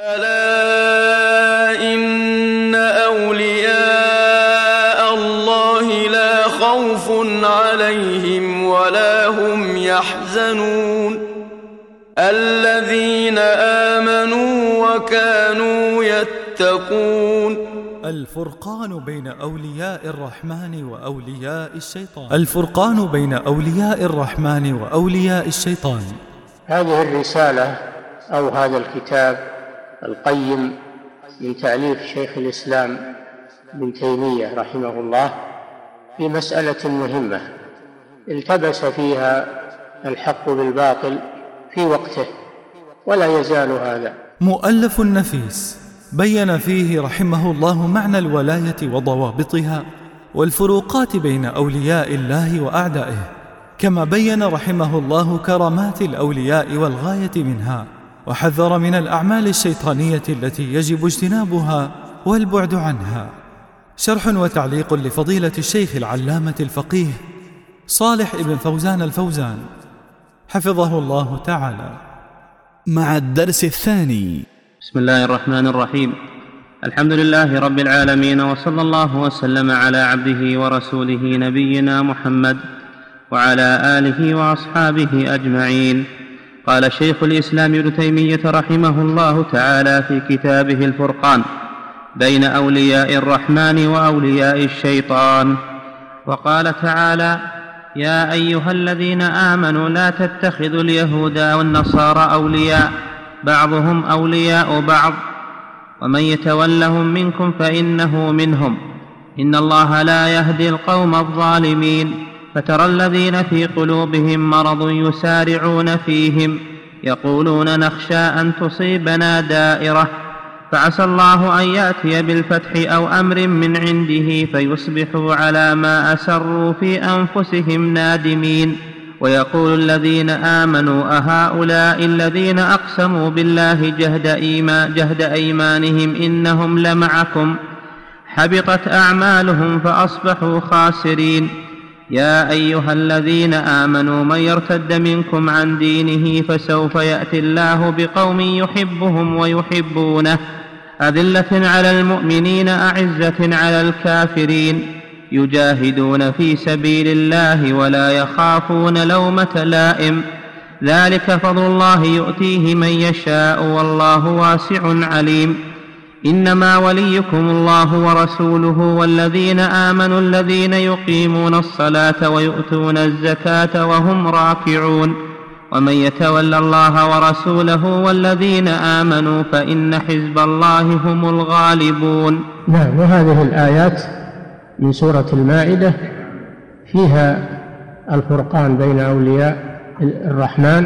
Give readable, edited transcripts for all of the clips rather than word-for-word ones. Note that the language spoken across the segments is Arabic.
ألا إن أولياء الله لا خوف عليهم ولا هم يحزنون الذين آمنوا وكانوا يتقون. الفرقان بين أولياء الرحمن وأولياء الشيطان. الفرقان بين أولياء الرحمن وأولياء الشيطان. هذه الرسالة أو هذا الكتاب القيم من تأليف شيخ الإسلام ابن تيمية رحمه الله في مسألة مهمة التبس فيها الحق بالباطل في وقته ولا يزال هذا. مؤلف نفيس بين فيه رحمه الله معنى الولاية وضوابطها والفروقات بين أولياء الله وأعدائه، كما بين رحمه الله كرامات الأولياء والغاية منها، وحذر من الأعمال الشيطانية التي يجب اجتنابها والبعد عنها. شرح وتعليق لفضيلة الشيخ العلامة الفقيه صالح ابن فوزان الفوزان حفظه الله تعالى. مع الدرس الثاني. بسم الله الرحمن الرحيم. الحمد لله رب العالمين، وصلى الله وسلم على عبده ورسوله نبينا محمد وعلى آله وأصحابه أجمعين. قال شيخ الإسلام ابن تيمية رحمه الله تعالى في كتابه الفرقان بين أولياء الرحمن وأولياء الشيطان، وقال تعالى: يا أيها الذين آمنوا لا تتخذوا اليهود والنصارى أولياء بعضهم أولياء بعض ومن يتولهم منكم فإنه منهم إن الله لا يهدي القوم الظالمين. فترى الذين في قلوبهم مرض يسارعون فيهم يقولون نخشى أن تصيبنا دائرة فعسى الله أن يأتي بالفتح أو أمر من عنده فيصبحوا على ما أسروا في أنفسهم نادمين. ويقول الذين آمنوا أهؤلاء الذين أقسموا بالله جهد أيمانهم إنهم لمعكم حبطت أعمالهم فأصبحوا خاسرين. يا أيها الذين آمنوا من يرتد منكم عن دينه فسوف يأتي الله بقوم يحبهم ويحبونه أذلة على المؤمنين أعزة على الكافرين يجاهدون في سبيل الله ولا يخافون لومة لائم ذلك فضل الله يؤتيه من يشاء والله واسع عليم. إنما وليكم الله ورسوله والذين آمنوا الذين يقيمون الصلاة ويؤتون الزكاة وهم راكعون ومن يتول الله ورسوله والذين آمنوا فإن حزب الله هم الغالبون. نعم. وهذه الآيات من سورة المائدة فيها الفرقان بين أولياء الرحمن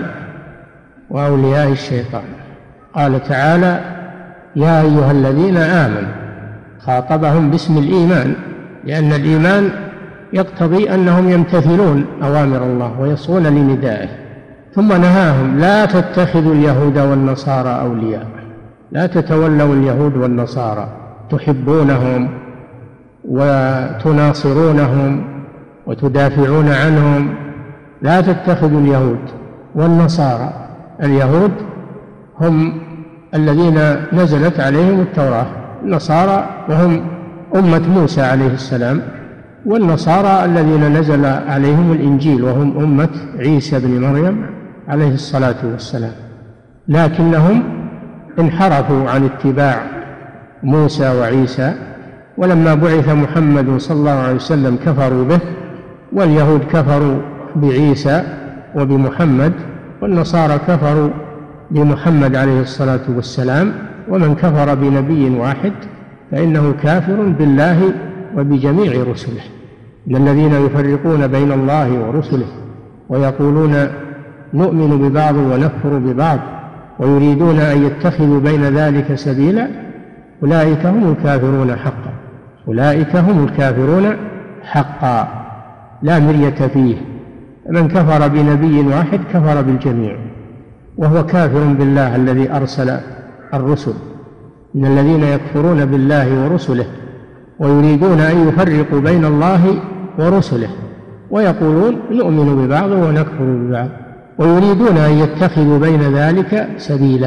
وأولياء الشيطان. قال تعالى: يا أيها الذين آمنوا، خاطبهم باسم الإيمان لأن الإيمان يقتضي أنهم يمتثلون أوامر الله ويصغون لندائه، ثم نهاهم: لا تتخذوا اليهود والنصارى أولياء، لا تتولوا اليهود والنصارى تحبونهم وتناصرونهم وتدافعون عنهم، لا تتخذوا اليهود والنصارى. اليهود هم الذين نزلت عليهم التوراة، النصارى وهم أمة موسى عليه السلام، والنصارى الذين نزل عليهم الإنجيل وهم أمة عيسى بن مريم عليه الصلاة والسلام، لكنهم انحرفوا عن اتباع موسى وعيسى، ولما بعث محمد صلى الله عليه وسلم كفروا به، واليهود كفروا بعيسى وبمحمد، والنصارى كفروا بمحمد عليه الصلاة والسلام. ومن كفر بنبي واحد فإنه كافر بالله وبجميع رسله. إن الذين يفرقون بين الله ورسله ويقولون نؤمن ببعض ونكفر ببعض ويريدون أن يتخذوا بين ذلك سبيلا أولئك هم الكافرون حقا، أولئك هم الكافرون حقا لا مرية فيه. من كفر بنبي واحد كفر بالجميع وهو كافر بالله الذي أرسل الرسل. إن الذين يكفرون بالله ورسله ويريدون أن يفرقوا بين الله ورسله ويقولون نؤمن ببعض ونكفر ببعض ويريدون أن يتخذوا بين ذلك سبيلا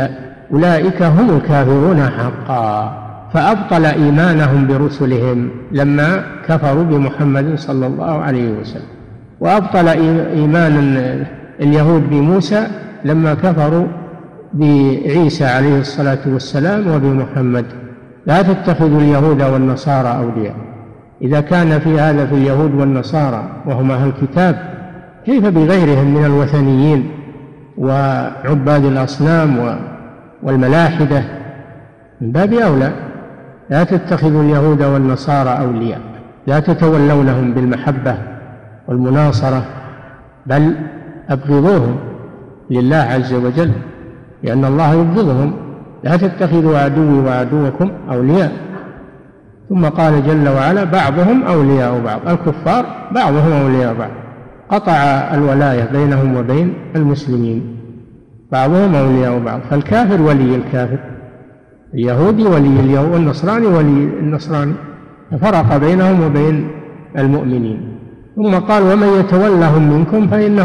أولئك هم الكافرون حقا، فأبطل إيمانهم برسلهم لما كفروا بمحمد صلى الله عليه وسلم، وأبطل إيمان اليهود بموسى لما كفروا بعيسى عليه الصلاة والسلام وبمحمد. لا تتخذوا اليهود والنصارى أولياء. إذا كان في هذا في اليهود والنصارى وهم أهل الكتاب، كيف بغيرهم من الوثنيين وعباد الأصنام والملاحدة؟ من باب أولى. لا تتخذوا اليهود والنصارى أولياء، لا تتولونهم بالمحبة والمناصرة، بل أبغضوهم لله عز وجل، لأن الله يبغضهم. لا تتخذوا عدوي وعدوكم أولياء. ثم قال جل وعلا بعضهم أولياء بعض، الكفار بعضهم أولياء بعض، قطع الولاية بينهم وبين المسلمين، بعضهم أولياء بعض. فالكافر ولي الكافر، اليهودي ولي اليهود، والنصراني ولي النصراني، ففرق بينهم وبين المؤمنين. ثم قال ومن يتولهم منكم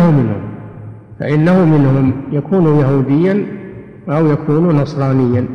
فإنه منهم يكون يهوديا أو يكون نصرانيا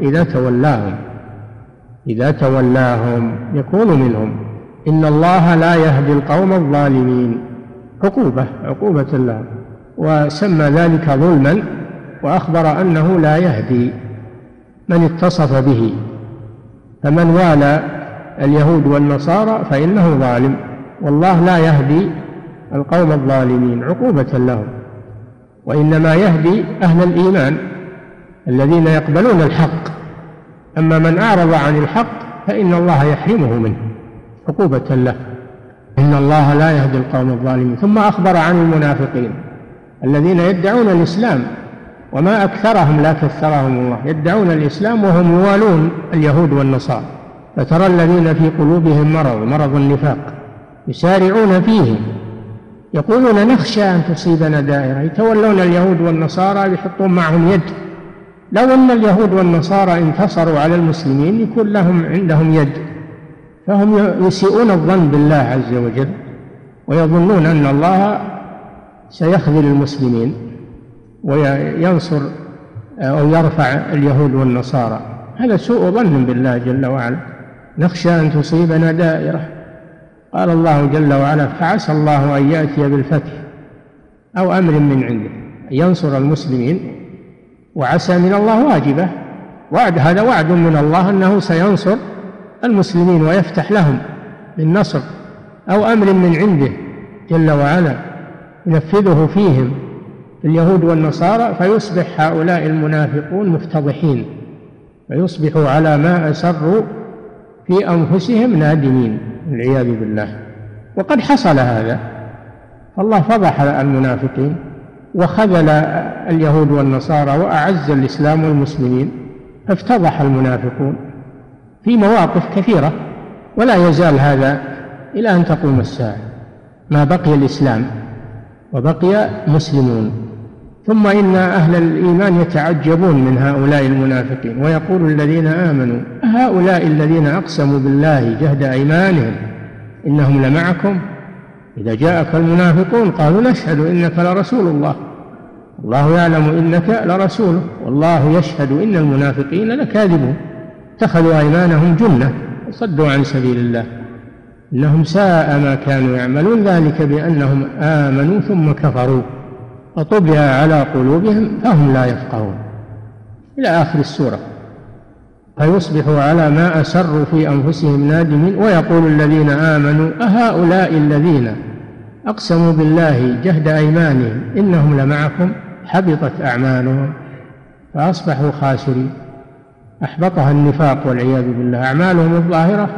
إذا تولاهم يكون منهم. إن الله لا يهدي القوم الظالمين، عقوبة الله، وسمى ذلك ظلما، وأخبر أنه لا يهدي من اتصف به. فمن والى اليهود والنصارى فإنه ظالم، والله لا يهدي القوم الظالمين عقوبة لهم، وإنما يهدي أهل الإيمان الذين يقبلون الحق. أما من أعرض عن الحق فإن الله يحرمه منه عقوبة له. إن الله لا يهدي القوم الظالمين. ثم أخبر عن المنافقين الذين يدعون الإسلام، وما أكثرهم لا كثرهم الله، يدعون الإسلام وهم يوالون اليهود والنصارى. فترى الذين في قلوبهم مرض النفاق يسارعون فيه، يقولون نخشى أن تصيبنا دائرة. يتولون اليهود والنصارى يحطون معهم يد. لو أن اليهود والنصارى انتصروا على المسلمين يكون لهم عندهم يد، فهم يسيئون الظن بالله عز وجل، ويظنون أن الله سيخذل المسلمين وينصر أو يرفع اليهود والنصارى. هذا سوء ظن بالله جل وعلا. نخشى أن تصيبنا دائرة. قال الله جل وعلا فعسى الله أن يأتي بالفتح أو أمر من عنده، ينصر المسلمين، وعسى من الله واجبة، هذا وعد من الله أنه سينصر المسلمين ويفتح لهم بالنصر، أو أمر من عنده جل وعلا ينفذه فيهم اليهود والنصارى، فيصبح هؤلاء المنافقون مفتضحين، فيصبحوا على ما أسروا في أنفسهم نادمين والعياذ بالله. وقد حصل هذا، فالله فضح المنافقين وخذل اليهود والنصارى وأعز الإسلام والمسلمين، فافتضح المنافقون في مواقف كثيرة، ولا يزال هذا إلى أن تقوم الساعة ما بقي الإسلام وبقي مسلمون. ثم إن أهل الإيمان يتعجبون من هؤلاء المنافقين، ويقول الذين آمنوا هؤلاء الذين أقسموا بالله جهد أيمانهم إنهم لمعكم إذا جاءك المنافقون قالوا نشهد إنك لرسول الله والله يعلم إنك لرسوله والله يشهد إن المنافقين لكاذبون اتخذوا أيمانهم جنة وصدوا عن سبيل الله إنهم ساء ما كانوا يعملون ذلك بأنهم آمنوا ثم كفروا وطبع على قلوبهم فهم لا يفقهون إلى آخر السورة. فيصبحوا على ما أسروا في أنفسهم نادمين. ويقول الذين آمنوا أهؤلاء الذين أقسموا بالله جهد أيمانهم إنهم لمعكم حبطت أعمالهم فأصبحوا خاسرين، أحبطها النفاق والعياذ بالله، أعمالهم الظاهرة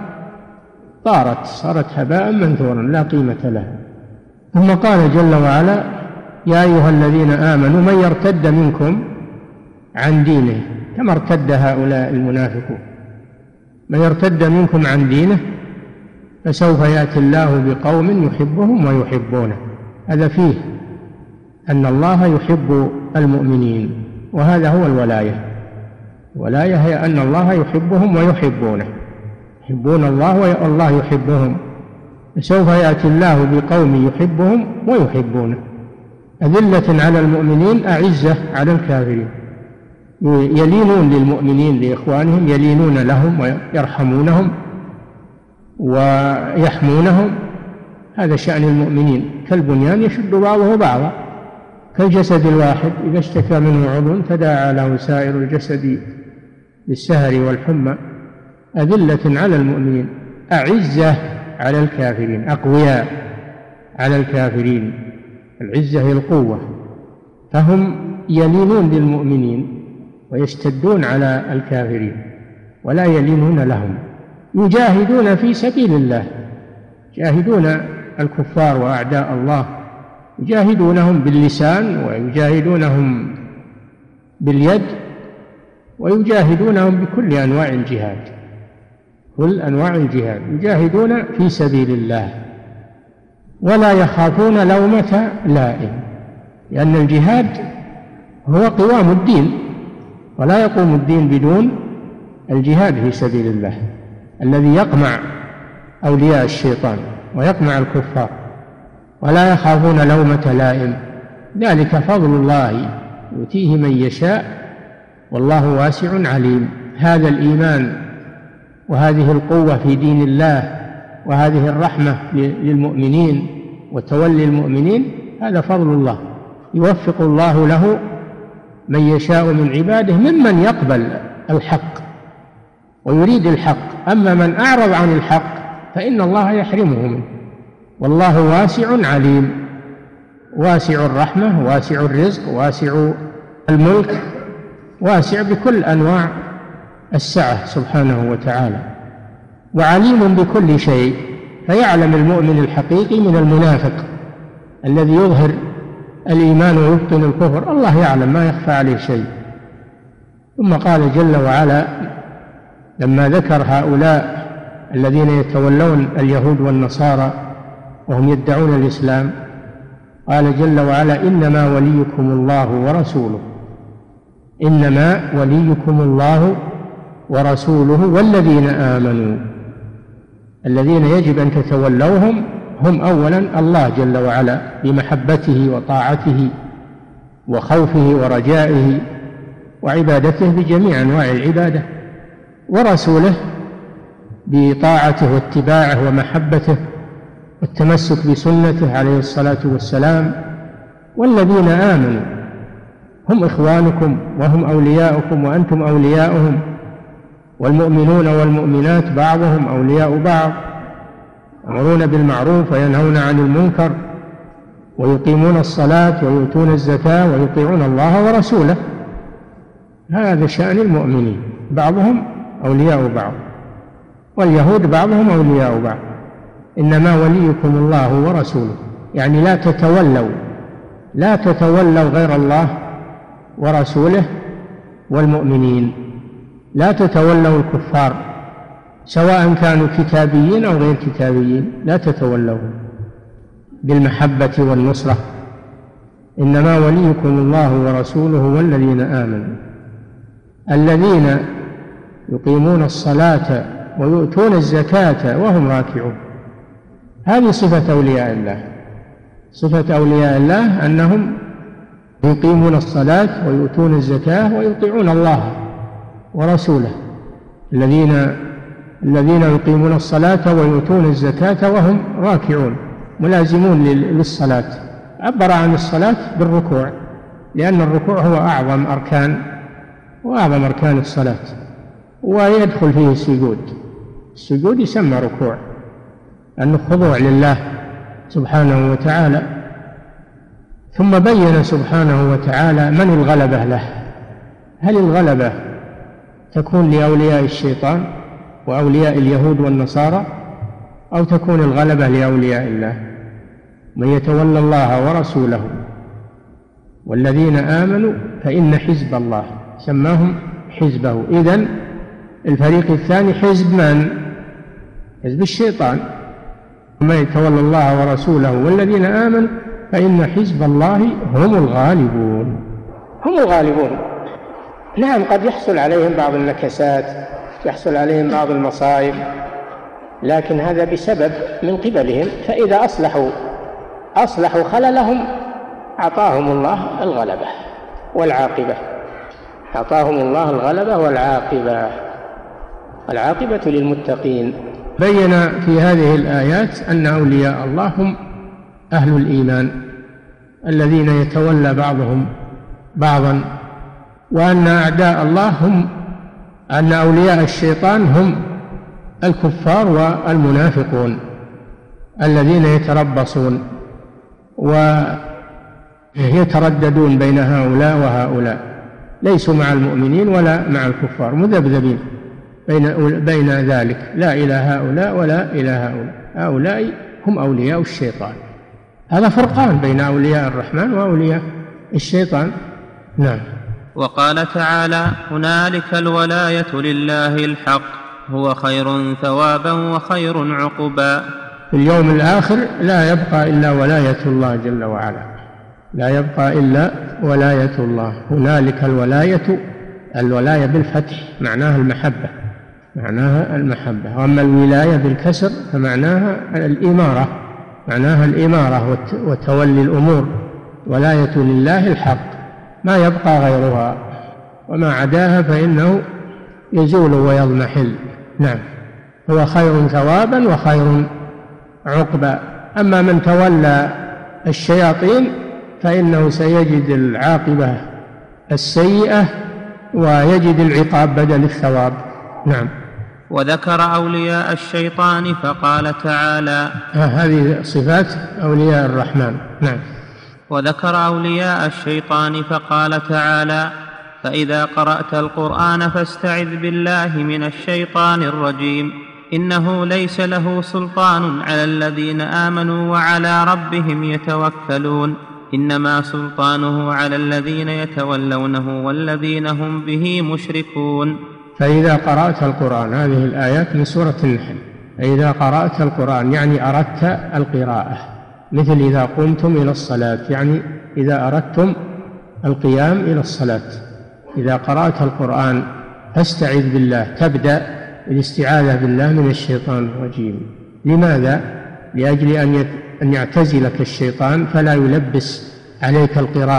صارت هباء منثورا لا قيمة لها. ثم قال جل وعلا يا أيها الذين آمنوا من يرتد منكم عن دينه، كما ارتد هؤلاء المنافقون، من يرتد منكم عن دينه فسوف يأتي الله بقوم يحبهم ويحبونه. هذا فيه أن الله يحب المؤمنين، وهذا هو الولاية. الولاية هي أن الله يحبهم ويحبونه، يحبون الله والله يحبهم، فسوف يأتي الله بقوم يحبهم ويحبونه، أذلة على المؤمنين أعزة على الكافرين يلينون للمؤمنين لإخوانهم، يلينون لهم ويرحمونهم ويحمونهم. هذا شأن المؤمنين، كالبنيان يشد بعضه بعضا، كالجسد الواحد إذا اشتكى منه عضو تداعى له سائر الجسد بالسهر والحمى. أذلة على المؤمنين أعزة على الكافرين، أقوياء على الكافرين. العزة هي القوة، فهم يلينون للمؤمنين ويشتدون على الكافرين ولا يلينون لهم. يجاهدون في سبيل الله، يجاهدون الكفار وأعداء الله، يجاهدونهم باللسان ويجاهدونهم باليد ويجاهدونهم بكل أنواع الجهاد، كل أنواع الجهاد يجاهدون في سبيل الله، ولا يخافون لومة لائم، لأن الجهاد هو قوام الدين، ولا يقوم الدين بدون الجهاد في سبيل الله الذي يقمع أولياء الشيطان ويقمع الكفار. ولا يخافون لومة لائم، ذلك فضل الله يؤتيه من يشاء والله واسع عليم. هذا الإيمان وهذه القوة في دين الله وهذه الرحمة للمؤمنين وتولي المؤمنين، هذا فضل الله، يوفق الله له من يشاء من عباده ممن يقبل الحق ويريد الحق. أما من أعرض عن الحق فإن الله يحرمه منه. والله واسع عليم، واسع الرحمة، واسع الرزق، واسع الملك، واسع بكل أنواع السعة سبحانه وتعالى، وعليم بكل شيء. فيعلم المؤمن الحقيقي من المنافق الذي يظهر الإيمان ويبطن الكفر، الله يعلم، ما يخفى عليه شيء. ثم قال جل وعلا لما ذكر هؤلاء الذين يتولون اليهود والنصارى وهم يدعون الإسلام، قال جل وعلا إنما وليكم الله ورسوله، إنما وليكم الله ورسوله والذين آمنوا. الذين يجب أن تتولوهم هم أولا الله جل وعلا بمحبته وطاعته وخوفه ورجائه وعبادته بجميع أنواع العبادة، ورسوله بطاعته واتباعه ومحبته والتمسك بسنته عليه الصلاة والسلام. والذين آمنوا هم إخوانكم وهم أولياؤكم وأنتم أولياؤهم، والمؤمنون والمؤمنات بعضهم أولياء بعض، يأمرون بالمعروف وينهون عن المنكر ويقيمون الصلاة ويؤتون الزكاة ويطيعون الله ورسوله. هذا شأن المؤمنين، بعضهم أولياء بعض، واليهود بعضهم أولياء بعض. إنما وليكم الله ورسوله، يعني لا تتولوا غير الله ورسوله والمؤمنين، لا تتولوا الكفار سواء كانوا كتابيين أو غير كتابيين، لا تتولوهم بالمحبة والنصرة. إنما وليكم الله ورسوله والذين آمنوا الذين يقيمون الصلاة ويؤتون الزكاة وهم راكعون. هذه صفة أولياء الله، صفة أولياء الله أنهم يقيمون الصلاة ويؤتون الزكاة ويطيعون الله ورسوله. الذين يقيمون الصلاة ويؤتون الزكاة وهم راكعون، ملازمون للصلاة. عبر عن الصلاة بالركوع، لأن الركوع هو أعظم أركان الصلاة، ويدخل فيه السجود يسمى ركوع، أنه خضوع لله سبحانه وتعالى. ثم بين سبحانه وتعالى من الغلبة له. هل الغلبة تكون لأولياء الشيطان وأولياء اليهود والنصارى، أو تكون الغلبة لأولياء الله؟ من يتولى الله ورسوله والذين آمنوا فإن حزب الله، سماهم حزبه. إذن الفريق الثاني حزب من؟ حزب الشيطان. من يتولى الله ورسوله والذين آمنوا فإن حزب الله هم الغالبون. هم الغالبون. نعم، قد يحصل عليهم بعض النكسات، يحصل عليهم بعض المصائب، لكن هذا بسبب من قبلهم، فإذا أصلحوا خللهم أعطاهم الله الغلبة والعاقبة. أعطاهم الله الغلبة والعاقبة للمتقين. بين في هذه الآيات أن أولياء الله هم أهل الإيمان الذين يتولى بعضهم بعضا، وأن أعداء الله أن أولياء الشيطان هم الكفار والمنافقون الذين يتربصون ويترددون بين هؤلاء وهؤلاء، ليسوا مع المؤمنين ولا مع الكفار، مذبذبين بين ذلك، لا إلى هؤلاء ولا إلى هؤلاء، هؤلاء هم أولياء الشيطان. هذا فرقان بين أولياء الرحمن وأولياء الشيطان. نعم. وقال تعالى: هنالك الولاية لله الحق هو خير ثوابا وخير عقبا. في اليوم الآخر لا يبقى إلا ولاية الله جل وعلا، لا يبقى إلا ولاية الله. هنالك الولاية بالفتح معناها المحبة، وأما الولاية بالكسر فمعناها الإمارة وتولي الأمور. ولاية لله الحق ما يبقى غيرها، وما عداها فإنه يزول ويضمحل. نعم. هو خير ثوابا وخير عقبا. أما من تولى الشياطين فإنه سيجد العاقبة السيئة ويجد العقاب بدل الثواب. نعم. وذكر أولياء الشيطان فقال تعالى: هذه صفات أولياء الرحمن. نعم. وذكر أولياء الشيطان فقال تعالى: فإذا قرأت القرآن فاستعذ بالله من الشيطان الرجيم إنه ليس له سلطان على الذين آمنوا وعلى ربهم يتوكلون إنما سلطانه على الذين يتولونه والذين هم به مشركون. فإذا قرأت القرآن، هذه الآيات من سورة النحل. فإذا قرأت القرآن يعني أردت القراءة، مثل إذا قمتم إلى الصلاة، يعني إذا أردتم القيام إلى الصلاة. إذا قرأت القرآن فاستعذ بالله، تبدأ بالاستعاذة بالله من الشيطان الرجيم. لماذا؟ لأجل أن يعتزلك الشيطان فلا يلبس عليك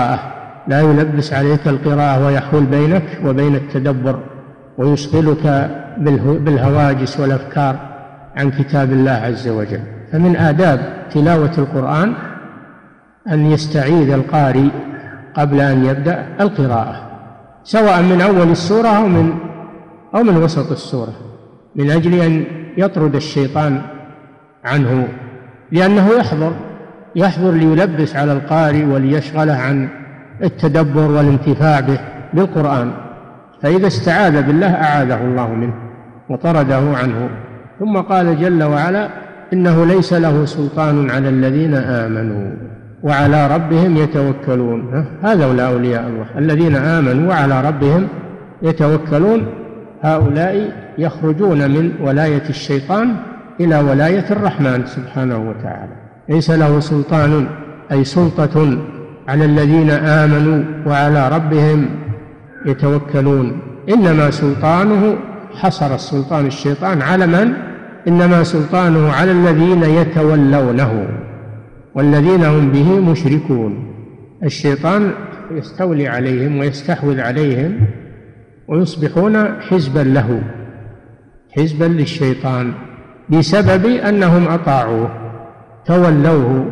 القراءة ويحول بينك وبين التدبر ويشغلك بالهواجس والأفكار عن كتاب الله عز وجل. فمن آداب تلاوة القرآن أن يستعيذ القارئ قبل أن يبدأ القراءة، سواء من أول السورة أو من وسط السورة، من أجل أن يطرد الشيطان عنه، لأنه يحضر ليلبس على القارئ وليشغله عن التدبر والانتفاع بالقرآن. فإذا استعاذ بالله أعاذه الله منه وطرده عنه. ثم قال جل وعلا: إنه ليس له سلطان على الذين آمنوا وعلى ربهم يتوكلون. هذا أولياء الله الذين آمنوا وعلى ربهم يتوكلون، هؤلاء يخرجون من ولاية الشيطان إلى ولاية الرحمن سبحانه وتعالى. ليس له سلطان أي سلطة على الذين آمنوا وعلى ربهم يتوكلون، إنما سلطانه، حصر السلطان الشيطان على من؟ إنما سلطانه على الذين يتولونه والذين هم به مشركون. الشيطان يستولي عليهم ويستحوذ عليهم ويصبحون حزبا له، حزبا للشيطان، بسبب أنهم أطاعوه، تولوه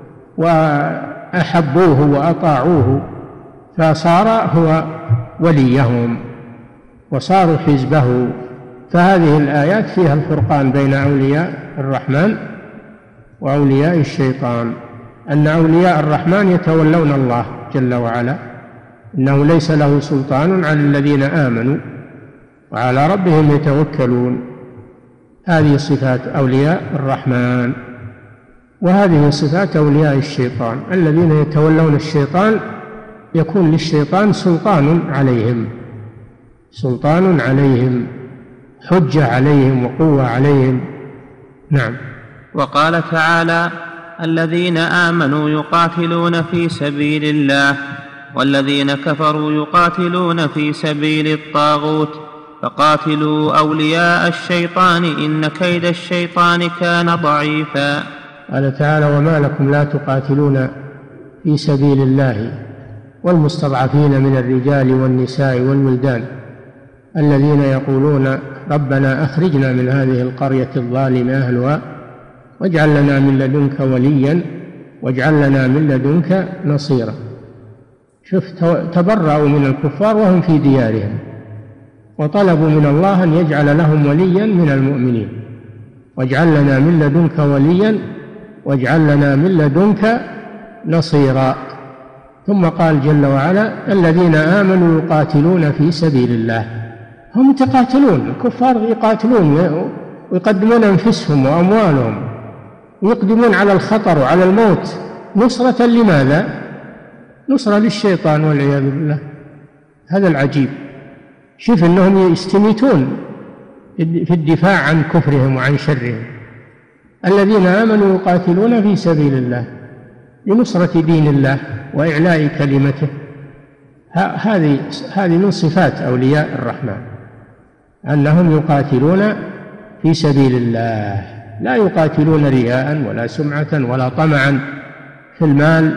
وأحبوه وأطاعوه، فصار هو وليهم وصاروا حزبه. فهذه الآيات فيها الفرقان بين أولياء الرحمن وأولياء الشيطان، أن أولياء الرحمن يتولون الله جل وعلا، إنه ليس له سلطان على الذين آمنوا وعلى ربهم يتوكلون. هذه صفات أولياء الرحمن. وهذه صفات أولياء الشيطان الذين يتولون الشيطان، يكون للشيطان سلطان عليهم، حجة عليهم وقوة عليهم. نعم. وقال تعالى: الذين آمنوا يقاتلون في سبيل الله والذين كفروا يقاتلون في سبيل الطاغوت فقاتلوا أولياء الشيطان إن كيد الشيطان كان ضعيفا. قال تعالى: وما لكم لا تقاتلون في سبيل الله والمستضعفين من الرجال والنساء والولدان الذين يقولون ربنا أخرجنا من هذه القرية الظالم أهلها واجعل لنا من لدنك وليا واجعل لنا من لدنك نصيرا. شوف، تبرأوا من الكفار وهم في ديارهم وطلبوا من الله أن يجعل لهم وليا من المؤمنين. واجعل لنا من لدنك وليا واجعل لنا من لدنك نصيرا. ثم قال جل وعلا الذين آمنوا يقاتلون في سبيل الله. هم يتقاتلون، الكفار يقاتلون ويقدمون أنفسهم وأموالهم ويقدمون على الخطر وعلى الموت نصرة لماذا؟ نصرة للشيطان والعياذ بالله. هذا العجيب. شوف أنهم يستميتون في الدفاع عن كفرهم وعن شرهم. الذين آمنوا يقاتلون في سبيل الله لنصرة دين الله وإعلاء كلمته. هذه من صفات أولياء الرحمن، أنهم يقاتلون في سبيل الله، لا يقاتلون رياء ولا سمعة ولا طمعا في المال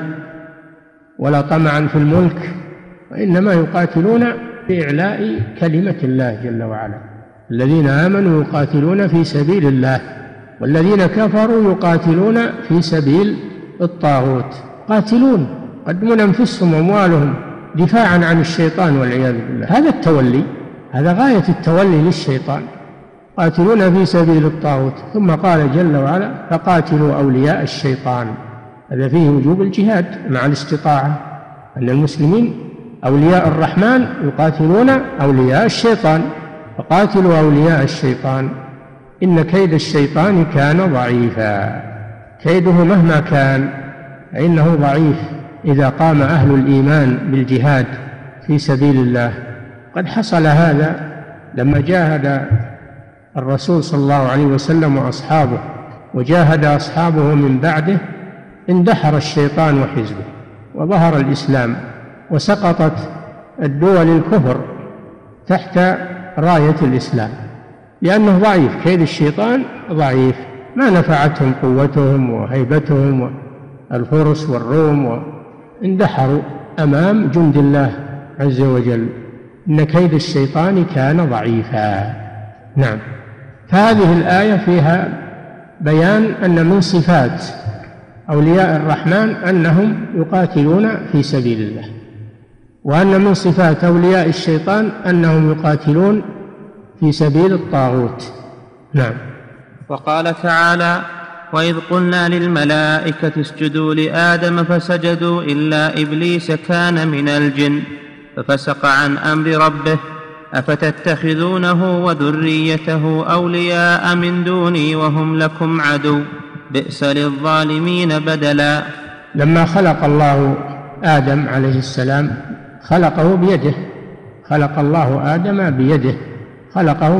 ولا طمعا في الملك، وإنما يقاتلون بإعلاء كلمة الله جل وعلا. الذين آمنوا يقاتلون في سبيل الله والذين كفروا يقاتلون في سبيل الطاغوت. قاتلون، يقدمون أنفسهم وأموالهم دفاعا عن الشيطان والعياذ بالله. هذا التولي، هذا غاية التولي للشيطان. قاتلون في سبيل الطاغوت. ثم قال جل وعلا فقاتلوا أولياء الشيطان. هذا فيه وجوب الجهاد مع الاستطاعة، أن المسلمين أولياء الرحمن يقاتلون أولياء الشيطان. فقاتلوا أولياء الشيطان إن كيد الشيطان كان ضعيفا. كيده مهما كان فإنه ضعيف إذا قام أهل الإيمان بالجهاد في سبيل الله. قد حصل هذا لما جاهد الرسول صلى الله عليه وسلم وأصحابه وجاهد أصحابه من بعده، اندحر الشيطان وحزبه وظهر الإسلام وسقطت الدول الكفر تحت راية الإسلام، لأنه ضعيف. كيد الشيطان ضعيف، ما نفعتهم قوتهم وهيبتهم الفرس والروم، واندحروا أمام جند الله عز وجل. إن كيد الشيطان كان ضعيفا. نعم. فهذه الآية فيها بيان أن من صفات أولياء الرحمن أنهم يقاتلون في سبيل الله، وأن من صفات أولياء الشيطان أنهم يقاتلون في سبيل الطاغوت. نعم. وقال تعالى وإذ قلنا للملائكة اسجدوا لآدم فسجدوا إلا إبليس كان من الجن ففسق عن أمر ربه أفتتخذونه وذريته أولياء من دوني وهم لكم عدو بئس للظالمين بدلا. لما خلق الله آدم عليه السلام خلقه بيده، خلق الله آدم بيده، خلقه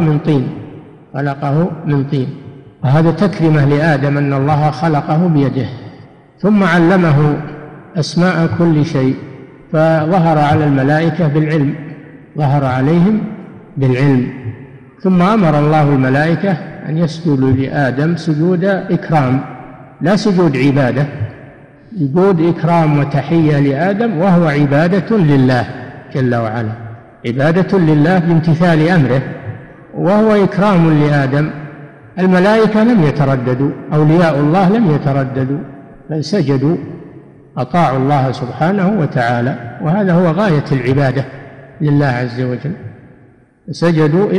من طين، وهذا تكرمة لآدم أن الله خلقه بيده. ثم علمه أسماء كل شيء، فظهر على الملائكة بالعلم، ظهر عليهم بالعلم. ثم أمر الله الملائكة أن يسجدوا لآدم سجود إكرام، لا سجود عبادة، سجود إكرام وتحية لآدم، وهو عبادة لله جل وعلا، عبادة لله بامتثال أمره، وهو إكرام لآدم. الملائكة لم يترددوا، أولياء الله لم يترددوا، بل سجدوا، أطاعوا الله سبحانه وتعالى، وهذا هو غاية العبادة لله عز وجل. سجدوا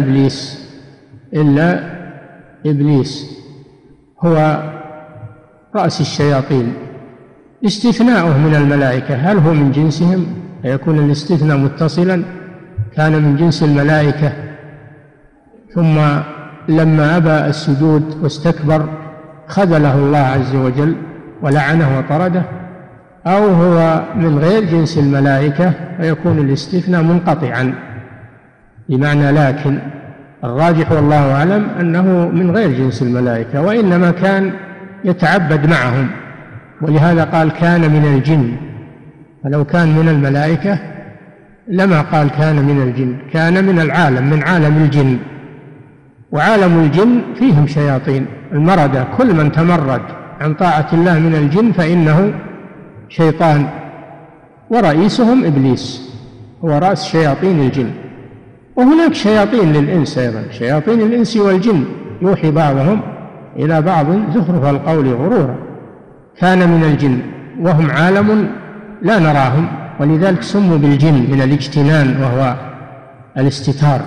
إلا إبليس هو رأس الشياطين. استثناؤه من الملائكة هل هو من جنسهم؟ فيكون الاستثناء متصلا، كان من جنس الملائكة ثم لما أبى السجود واستكبر خذله الله عز وجل ولعنه وطرده، أو هو من غير جنس الملائكة فيكون الاستثناء منقطعا بمعنى لكن. الراجح والله أعلم أنه من غير جنس الملائكة، وإنما كان يتعبد معهم، ولهذا قال كان من الجن. فلو كان من الملائكة لما قال كان من الجن، كان من العالم، من عالم الجن، وعالم الجن فيهم شياطين المردة، كل من تمرد عن طاعة الله من الجن فإنه شيطان ورئيسهم إبليس، هو رأس شياطين الجن. وهناك شياطين للإنس أيضا، شياطين الإنس والجن يوحي بعضهم إلى بعض زخرف القول غرورا. كان من الجن وهم عالم لا نراهم، ولذلك سموا بالجن من الاجتنان وهو الاستتار،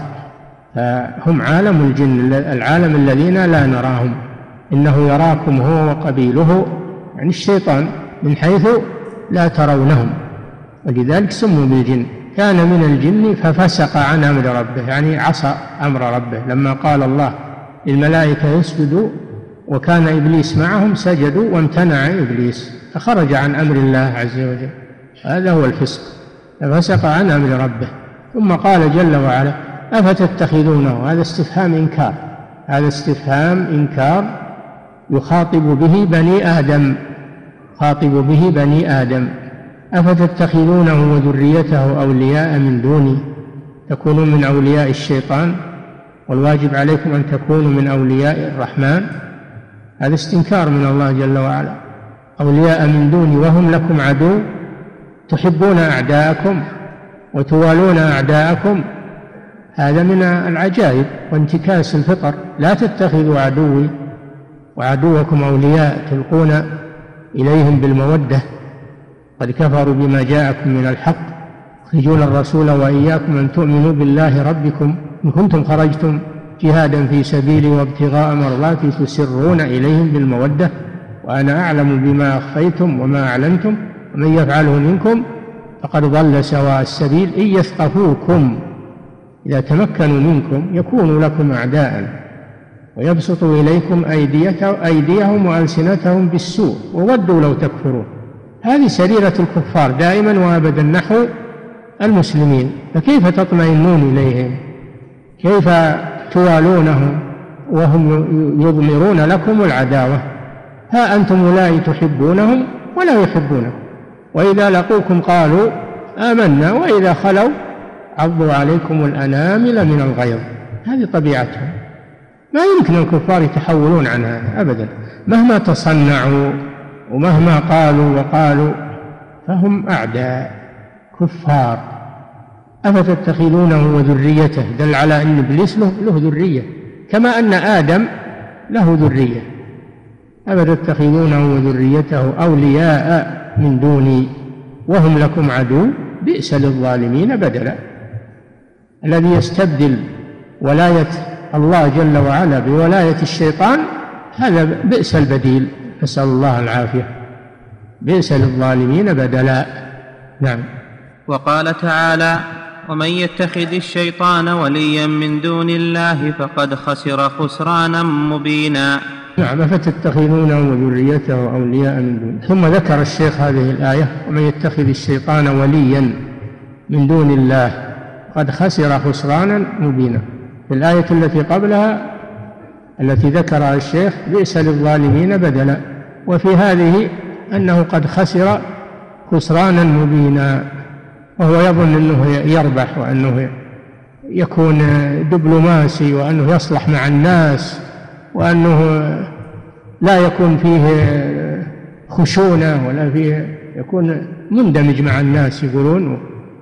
فهم عالم الجن، العالم الذين لا نراهم. إنه يراكم هو وقبيله، يعني الشيطان، من حيث لا ترونهم، ولذلك سموا بالجن. كان من الجن ففسق عن أمر ربه، يعني عصى أمر ربه. لما قال الله للملائكة يسجدوا وكان إبليس معهم سجدوا وامتنع إبليس فخرج عن أمر الله عز وجل، هذا هو الفسق، ففسق عن أمر ربه. ثم قال جل وعلا أفتتخذونه، هذا استفهام إنكار، هذا استفهام إنكار يخاطب به بني آدم، خاطب به بني آدم. أفتتخذونه وذريته أولياء من دوني، تكونون من أولياء الشيطان والواجب عليكم أن تكونوا من أولياء الرحمن. هذا استنكار من الله جل وعلا. أولياء من دوني وهم لكم عدو، تحبون أعداءكم وتوالون أعداءكم، هذا من العجائب وانتكاس الفطر. لا تتخذوا عدوي وعدوكم أولياء تلقون إليهم بالمودة، قد كفروا بما جاءكم من الحق يخرجون الرسول وإياكم أن تؤمنوا بالله ربكم إن كنتم خرجتم جهادا في سبيلي وابتغاء مرضاتي تسرون إليهم بالمودة وأنا أعلم بما أخفيتم وما أعلنتم ومن يفعله منكم فقد ضل سواء السبيل إن يثقفوكم إذا تمكنوا منكم يكونوا لكم أعداء ويبسطوا إليكم أيديهم وألسنتهم بالسوء وودوا لو تكفرون. هذه سريرة الكفار دائما وأبدا نحو المسلمين، فكيف تطمئنون إليهم؟ كيف توالونهم وهم يضمرون لكم العداوة؟ ها أنتم أولئك تحبونهم ولا يحبونكم، وإذا لقوكم قالوا آمنا وإذا خلوا عضوا عليكم الأنامل من الغيظ. هذه طبيعتهم، ما يمكن الكفار يتحولون عن هذا أبدا، مهما تصنعوا ومهما قالوا وقالوا فهم أعداء كفار. أفتتخذونه وذريته، دل على أن إبليس له ذرية كما أن آدم له ذرية. أفتتخذونه وذريته أولياء من دوني وهم لكم عدو بئس للظالمين بدلا. الذي يستبدل ولاية الله جل وعلا بولاية الشيطان هذا بئس البديل، نسأل الله العافية، بئس للظالمين بدلا. نعم. وقال تعالى ومن يتخذ الشيطان وليا من دون الله فقد خسر خسرانا مبينا. نعم. فتتخذونه وذريته أولياء من دون. ثم ذكر الشيخ هذه الآية ومن يتخذ الشيطان وليا من دون الله قد خسر خسرانا مبينا. في الآية التي قبلها التي ذكرها الشيخ بئس للظالمين بدلا، وفي هذه أنه قد خسر خسرانا مبينا، وهو يظن أنه يربح وأنه يكون دبلوماسي وأنه يصلح مع الناس وأنه لا يكون فيه خشونة ولا فيه، يكون مندمج مع الناس يقولون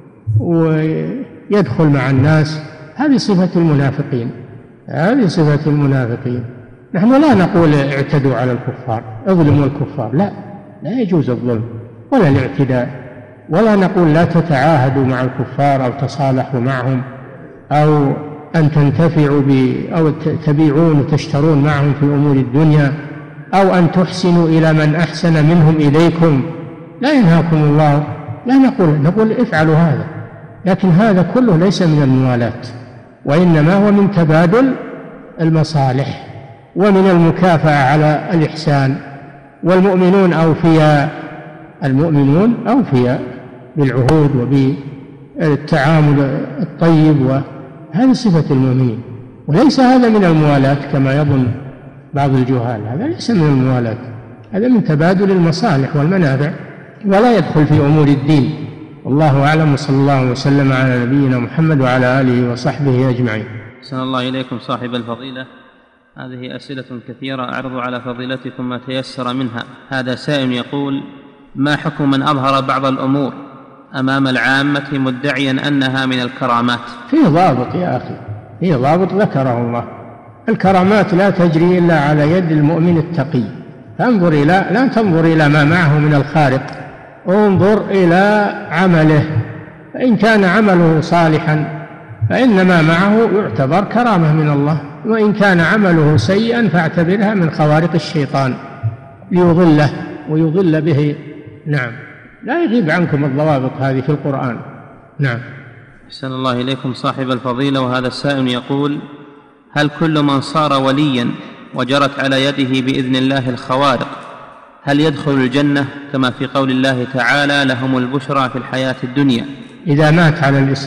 ويدخل مع الناس. هذه صفة المنافقين، هذه صفة المنافقين. نحن لا نقول اعتدوا على الكفار اظلموا الكفار، لا يجوز الظلم ولا الاعتداء، ولا نقول لا تتعاهدوا مع الكفار أو تصالحوا معهم أو أن تنتفعوا أو تبيعون وتشترون معهم في أمور الدنيا أو أن تحسنوا إلى من أحسن منهم إليكم، لا ينهاكم الله، لا نقول افعلوا هذا، لكن هذا كله ليس من الموالاة، وإنما هو من تبادل المصالح ومن المكافأة على الإحسان. والمؤمنون أوفياء بالعهود وبالتعامل الطيب، وهذه صفة المؤمنين، وليس هذا من الموالاة كما يظن بعض الجهال، هذا ليس من الموالاة، هذا من تبادل المصالح والمنافع ولا يدخل في أمور الدين. والله أعلم، وصلى الله وسلم على نبينا محمد وعلى آله وصحبه أجمعين. أحسن الله إليكم صاحب الفضيلة. هذه أسئلة كثيرة أعرض على فضيلتكم ما تيسر منها. هذا سائل يقول: ما حكم من أظهر بعض الأمور أمام العامة مدعيا أنها من الكرامات؟ في ضابط يا أخي، في ضابط ذكره الله. الكرامات لا تجري إلا على يد المؤمن التقي. لا تنظر إلى ما معه من الخارق، انظر إلى عمله، فإن كان عمله صالحا فإن ما معه يعتبر كرامة من الله، وإن كان عمله سيئا فاعتبرها من خوارق الشيطان ليضله ويضل به. نعم، لا يغيب عنكم الضوابط هذه في القرآن. نعم. أحسن الله إليكم صاحب الفضيلة، وهذا السائل يقول: هل كل من صار وليا وجرت على يده بإذن الله الخوارق هل يدخل الجنة كما في قول الله تعالى: لهم البشرى في الحياة الدنيا؟ إذا مات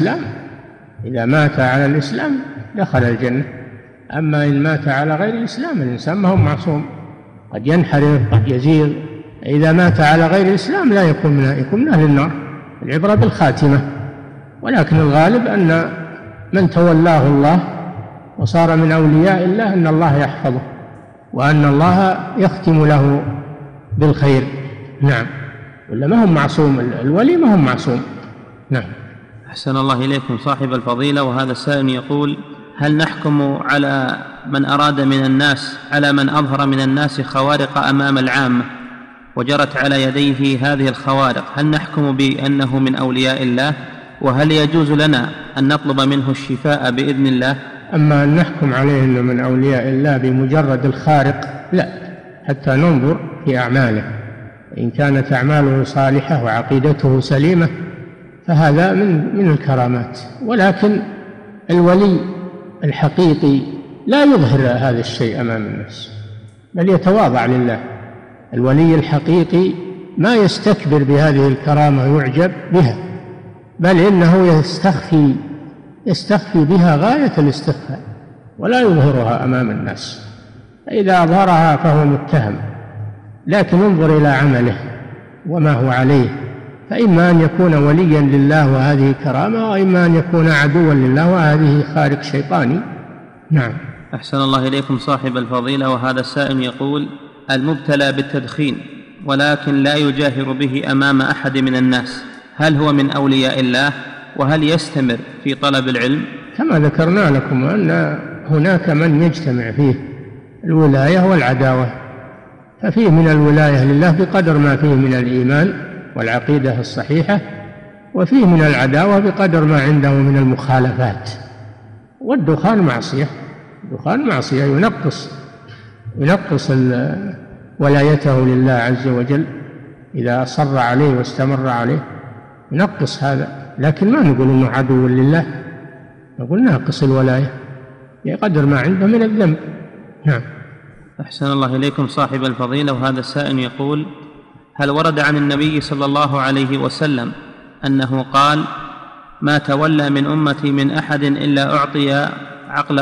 على الإسلام دخل الجنة. أما إن مات على غير الإسلام الإنسان ما هو معصوم، قد ينحرف قد يزيغ. إذا مات على غير الإسلام لا يكون من أهل النار. العبرة بالخاتمة، ولكن الغالب أن من تولاه الله وصار من أولياء الله أن الله يحفظه وأن الله يختم له بالخير. نعم، ولا ما هم معصوم، الولي ما هم معصوم. نعم. أحسن الله إليكم صاحب الفضيلة، وهذا السائل يقول: هل نحكم على من أراد من الناس، على من أظهر من الناس خوارق أمام العامة وجرت على يديه هذه الخوارق، هل نحكم بأنه من أولياء الله؟ وهل يجوز لنا أن نطلب منه الشفاء بإذن الله؟ أما أن نحكم عليه أنه من أولياء الله بمجرد الخارق لا، حتى ننظر في أعماله. إن كانت أعماله صالحة وعقيدته سليمة فهذا من الكرامات. ولكن الولي الحقيقي لا يظهر هذا الشيء أمام الناس، بل يتواضع لله. الولي الحقيقي ما يستكبر بهذه الكرامة ويعجب بها، بل إنه يستخفي بها غاية الاستخفاء ولا يظهرها أمام الناس. فإذا أظهرها فهو متهم. لكن انظر إلى عمله وما هو عليه، فإما أن يكون وليا لله وهذه كرامة، وإما أن يكون عدوا لله وهذه خارق شيطاني. نعم. أحسن الله إليكم صاحب الفضيلة، وهذا السائل يقول: المبتلى بالتدخين ولكن لا يجاهر به أمام أحد من الناس، هل هو من أولياء الله؟ وهل يستمر في طلب العلم؟ كما ذكرنا لكم أن هناك من يجتمع فيه الولاية والعداوة، ففيه من الولاية لله بقدر ما فيه من الإيمان والعقيدة الصحيحة، وفيه من العداوة بقدر ما عنده من المخالفات. والدخان معصية، الدخان معصية ينقص ولايته لله عز وجل إذا أصر عليه واستمر عليه، ينقص هذا. لكن ما نقول إنه عدو لله، نقول ناقص الولاية بقدر ما عنده من الذنب. نعم. أحسن الله إليكم صاحب الفضيلة، وهذا السائل يقول: هل ورد عن النبي صلى الله عليه وسلم أنه قال: ما تولى من أمتي من أحد إلا أعطي عقل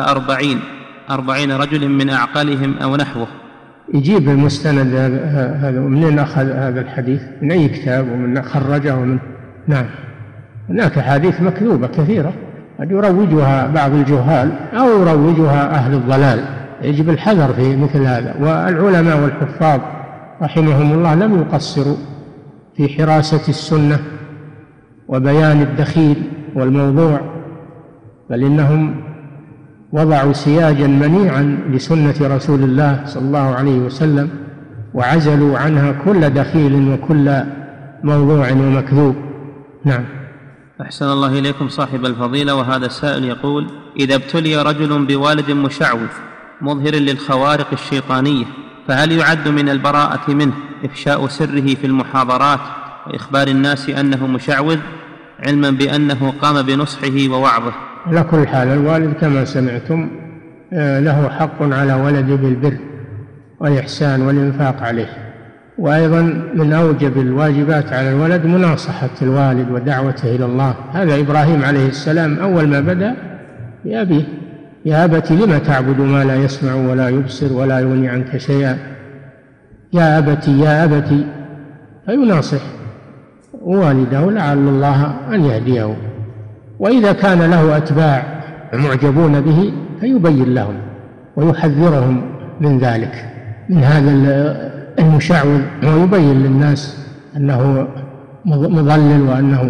40 رجل من أعقلهم أو نحوه؟ يجيب المستند هذا ومن أخذ هذا الحديث، من أي كتاب ومن خرجه ومن. نعم، هناك حديث مكذوبة كثيرة قد يروجها بعض الجهال أو يروجها أهل الضلال، يجب الحذر في مثل هذا. والعلماء والحفاظ رحمهم الله لم يقصروا في حراسة السنة وبيان الدخيل والموضوع، بل إنهم وضعوا سياجا منيعا لسنة رسول الله صلى الله عليه وسلم، وعزلوا عنها كل دخيل وكل موضوع ومكذوب. نعم. أحسن الله إليكم صاحب الفضيلة، وهذا السائل يقول: إذا ابتلي رجل بوالد مشعوذ مظهر للخوارق الشيطانية، فهل يعد من البراءة منه إفشاء سره في المحاضرات وإخبار الناس أنه مشعوذ، علما بأنه قام بنصحه ووعظه؟ على كل حال الوالد كما سمعتم له حق على ولده بالبر والإحسان والإنفاق عليه، وأيضا من أوجب الواجبات على الولد مناصحة الوالد ودعوته إلى الله. هذا إبراهيم عليه السلام أول ما بدأ بأبيه: يا أبت لم تعبد ما لا يسمع ولا يبصر ولا يغني عنك شيئا، يا أبتي يا أبتي، فيناصح والده لعل الله أن يهديه. وإذا كان له أتباع معجبون به فيبين لهم ويحذرهم من ذلك، من هذا المشعوذ، ويبين للناس أنه مضلل وأنه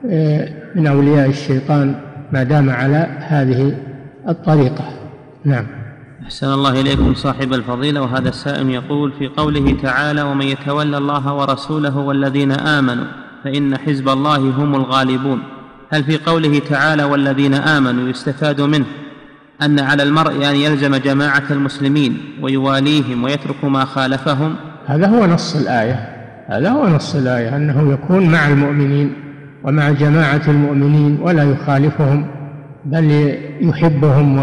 من أولياء الشيطان ما دام على هذه الطريقة. نعم. أحسن الله إليكم صاحب الفضيلة. وهذا السائل يقول: في قوله تعالى: ومن يتولى الله ورسوله والذين آمنوا فإن حزب الله هم الغالبون، هل في قوله تعالى والذين آمنوا يستفاد منه أن على المرء أن يلزم جماعة المسلمين ويواليهم ويترك ما خالفهم؟ هذا هو نص الآية، أنه يكون مع المؤمنين ومع جماعة المؤمنين ولا يخالفهم، بل يحبهم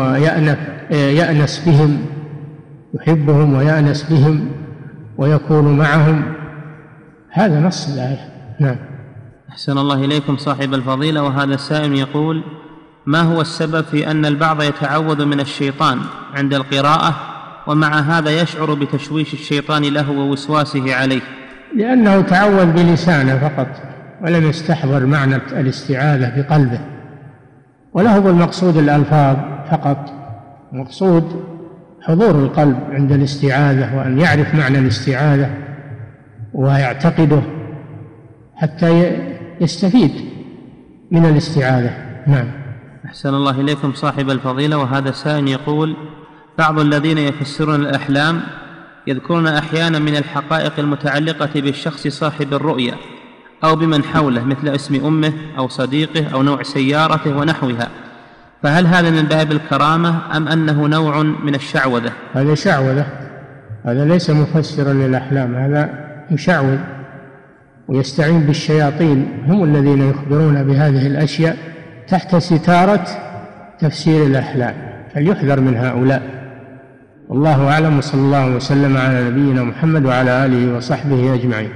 ويأنس بهم ويكون معهم. هذا نص الآية. نعم. أحسن الله إليكم صاحب الفضيلة. وهذا السائل يقول: ما هو السبب في أن البعض يتعوذ من الشيطان عند القراءة ومع هذا يشعر بتشويش الشيطان له ووسواسه عليه؟ لأنه تعوذ بلسانه فقط ولم يستحضر معنى الاستعاذة بقلبه، وله هو المقصود الألفاظ فقط، مقصود حضور القلب عند الاستعاذة وأن يعرف معنى الاستعاذة ويعتقده حتى يستفيد من الاستعاذة. نعم. أحسن الله إليكم صاحب الفضيلة. وهذا سائل يقول: بعض الذين يفسرون الأحلام يذكرون أحيانا من الحقائق المتعلقة بالشخص صاحب الرؤيا أو بمن حوله مثل اسم أمه أو صديقه أو نوع سيارته ونحوها، فهل هذا من باب الكرامة أم أنه نوع من الشعوذة؟ هذا شعوذة، هذا ليس مفسرا للأحلام، هذا يشعوذ ويستعين بالشياطين، هم الذين يخبرون بهذه الأشياء تحت ستارة تفسير الأحلام، فليحذر من هؤلاء. والله أعلم، وصلى الله وسلم على نبينا محمد وعلى آله وصحبه أجمعين.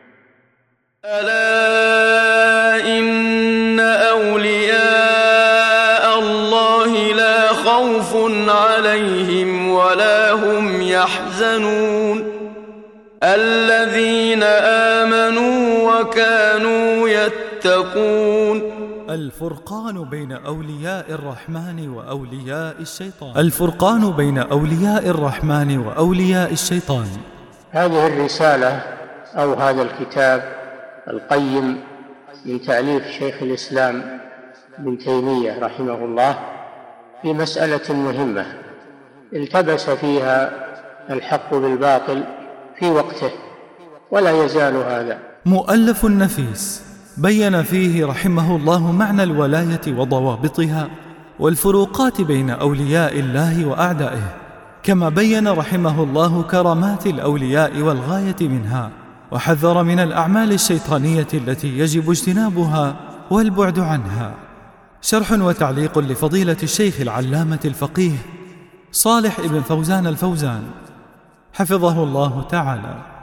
ألا إن أولياء الله لا خوف عليهم ولا هم يحزنون الذين آمنوا وكانوا يتقون. الفرقان بين أولياء الرحمن وأولياء الشيطان. الفرقان بين أولياء الرحمن وأولياء الشيطان. هذه الرسالة أو هذا الكتاب القيم من تأليف شيخ الإسلام ابن تيمية رحمه الله في مسألة مهمة التبس فيها الحق بالباطل في وقته ولا يزال هذا. مؤلف نفيس بين فيه رحمه الله معنى الولاية وضوابطها والفروقات بين أولياء الله وأعدائه، كما بين رحمه الله كرامات الأولياء والغاية منها، وحذر من الأعمال الشيطانية التي يجب اجتنابها والبعد عنها. شرح وتعليق لفضيلة الشيخ العلامة الفقيه صالح ابن فوزان الفوزان حفظه الله تعالى.